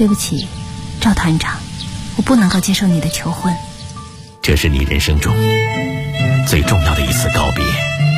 对不起，赵团长，我不能够接受你的求婚。 这是你人生中最重要的一次告别，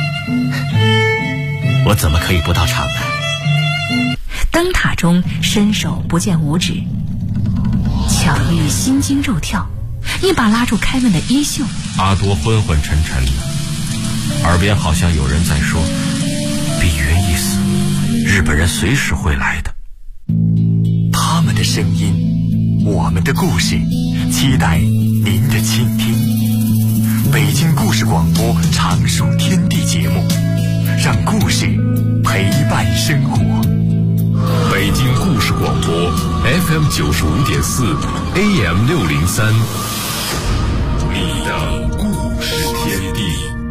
我怎么可以不到场呢？ 灯塔中伸手不见五指，巧遇心惊肉跳，一把拉住开门的衣袖。 阿多昏昏沉沉的，耳边好像有人在说：碧云一死，日本人随时会来的。 他们的声音，我们的故事，期待您的倾听。北京故事广播常数天地节目，让故事陪伴生活。 北京故事广播 FM 95.4 AM 603，你的故事天地。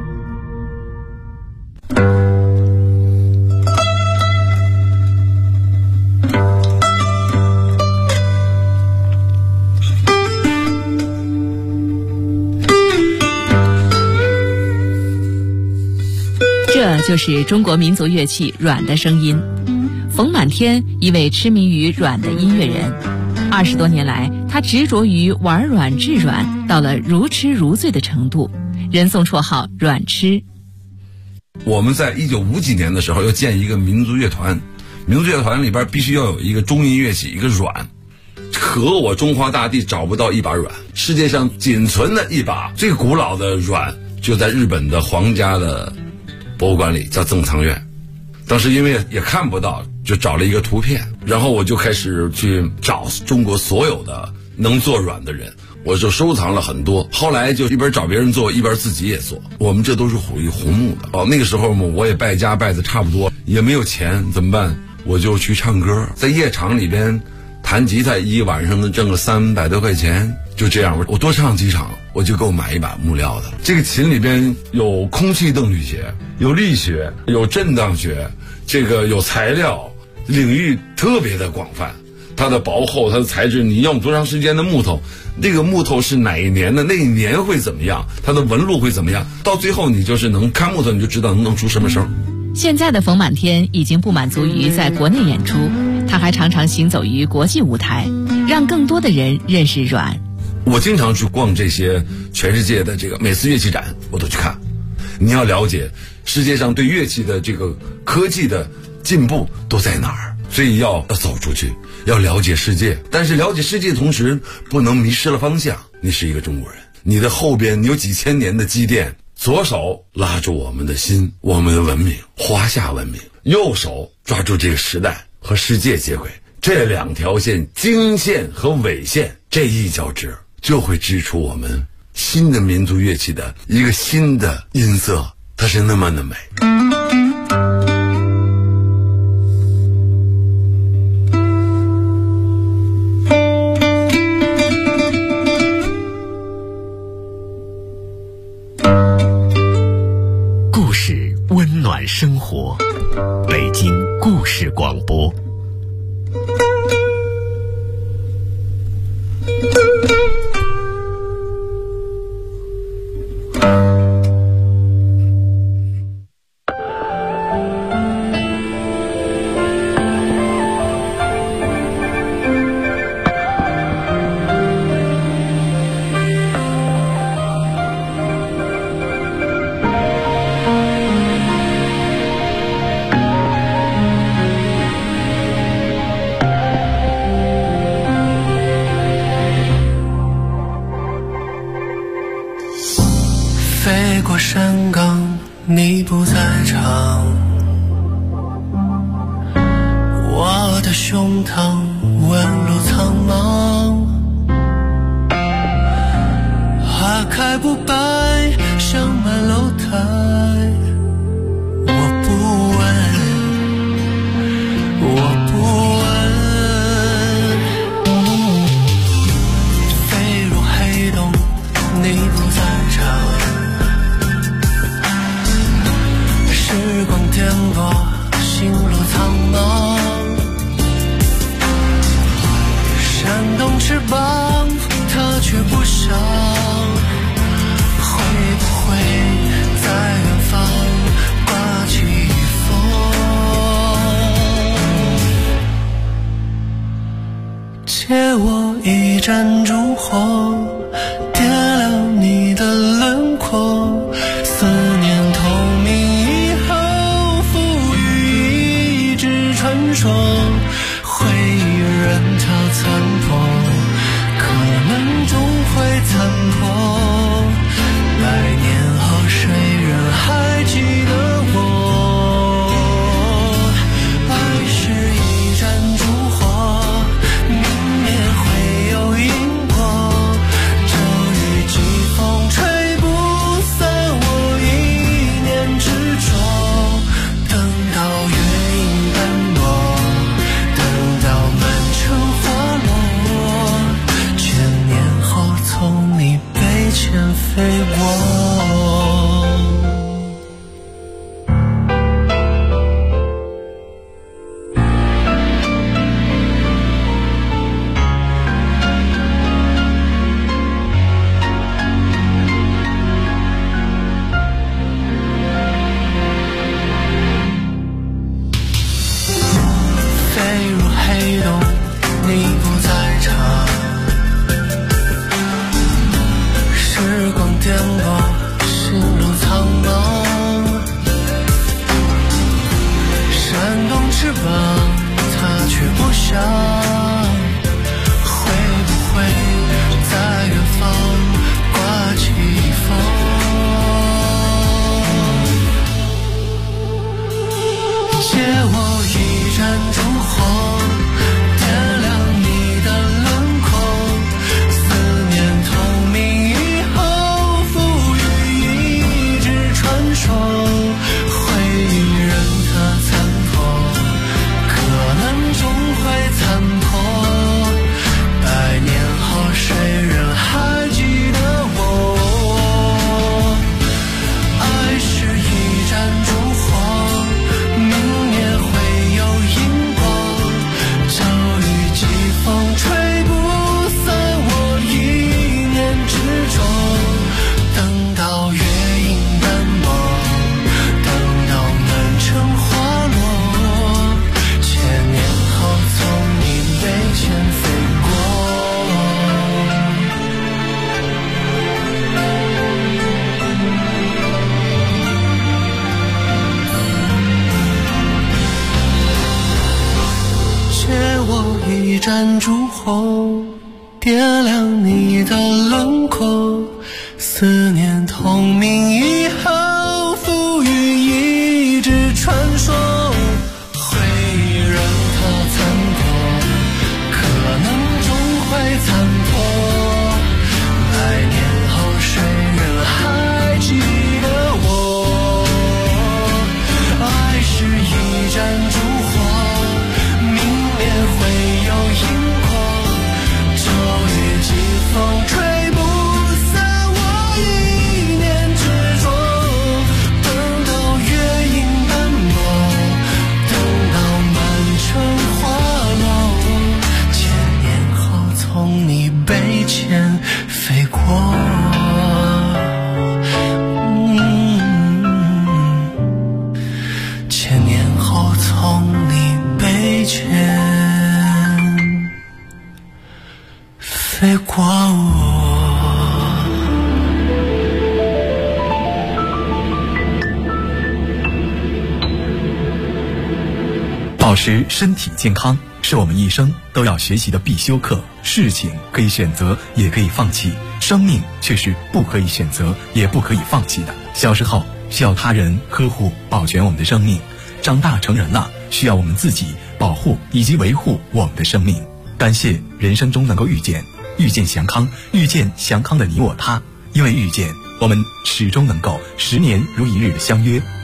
这就是中国民族乐器阮的声音。冯满天，一位痴迷于阮的音乐人，20多年来，他执着于玩阮制阮，到了如痴如醉的程度，人送绰号阮痴。 我们在1950几年的时候要建一个民族乐团，民族乐团里边必须要有一个中音乐器，一个阮。可我中华大地找不到一把阮，世界上仅存的一把最古老的阮就在日本的皇家的博物馆里，叫赠藏院。当时因为也看不到，就找了一个图片，然后我就开始去找中国所有的能做阮的人，我就收藏了很多。后来就一边找别人做，一边自己也做。我们这都是属于红木的。那个时候嘛，我也败家败的差不多，也没有钱，怎么办？我就去唱歌，在夜场里边弹吉他，一晚上能挣个300多块钱。就这样，我多唱几场，我就给我买一把木料的。这个琴里边有空气动力学，有力学，有震荡学，这个有材料，领域特别的广泛。它的薄厚，它的材质，你用多长时间的木头，那个木头是哪一年的，那一年会怎么样，它的纹路会怎么样，到最后你就是能看木头，你就知道能弄出什么声。 现在的冯满天已经不满足于在国内演出，他还常常行走于国际舞台，让更多的人认识阮。 我经常去逛这些全世界的这个每次乐器展，我都去看。你要了解世界上对乐器的这个科技的进步都在哪儿，所以要走出去，要了解世界。但是了解世界的同时，不能迷失了方向。你是一个中国人，你的后边你有几千年的积淀，左手拉住我们的心，我们的文明，华夏文明；右手抓住这个时代和世界接轨。这两条线，经线和纬线，这一交织，就会织出我们新的民族乐器的一个新的音色，它是那么的美。 故事温暖生活，北京故事广播。 飞过山岗，你不在场，我的胸膛纹路苍茫，花开不败，盛满楼台，我不问，我不问，飞入黑洞，你不在场，时光颠簸，心路苍茫， 一盏烛火，点亮你的轮廓。思念透明以后，赋予一纸传说。回忆人潮残破，可能终会残破。100年后，谁人还记得我？爱是一盏烛火，明灭会有因果。骤雨季风吹不散我一念执着。等到月影斑驳，等到满城花落，1000年后从你背前飞过。飞入黑洞，你不在场。时光颠簸，心如苍茫。扇动翅膀，它却不想。会不会在远方刮起风？借我一盏烛火，点亮你的轮廓。思念透明以后，赋予一纸传说。回忆任它残破，可能终会残破。100年后，谁人还记得我？爱是一盏烛火，明灭会有因果。骤雨季风吹不散我一念执着。等到月影斑驳，等到满城花落，1000年后从你背前飞过。借我一盏烛火，点亮你的轮廓。思念透明以后，赋予一纸传说。回忆任它残破，可能终会残破。100年后，谁人还记得我？爱是一盏烛火，明灭会有因果。骤雨季风吹不散我一念执着。等到月影斑驳，等到满城花落，1000年后从你背前飞过。1000年后从你背前飞过我。 保持身体健康是我们一生都要学习的必修课。事情可以选择，也可以放弃，生命却是不可以选择，也不可以放弃的。小时候需要他人呵护保全我们的生命，长大成人了需要我们自己保护以及维护我们的生命。感谢人生中能够遇见祥康，遇见祥康的你我他，因为遇见，我们始终能够10年如一日的相约。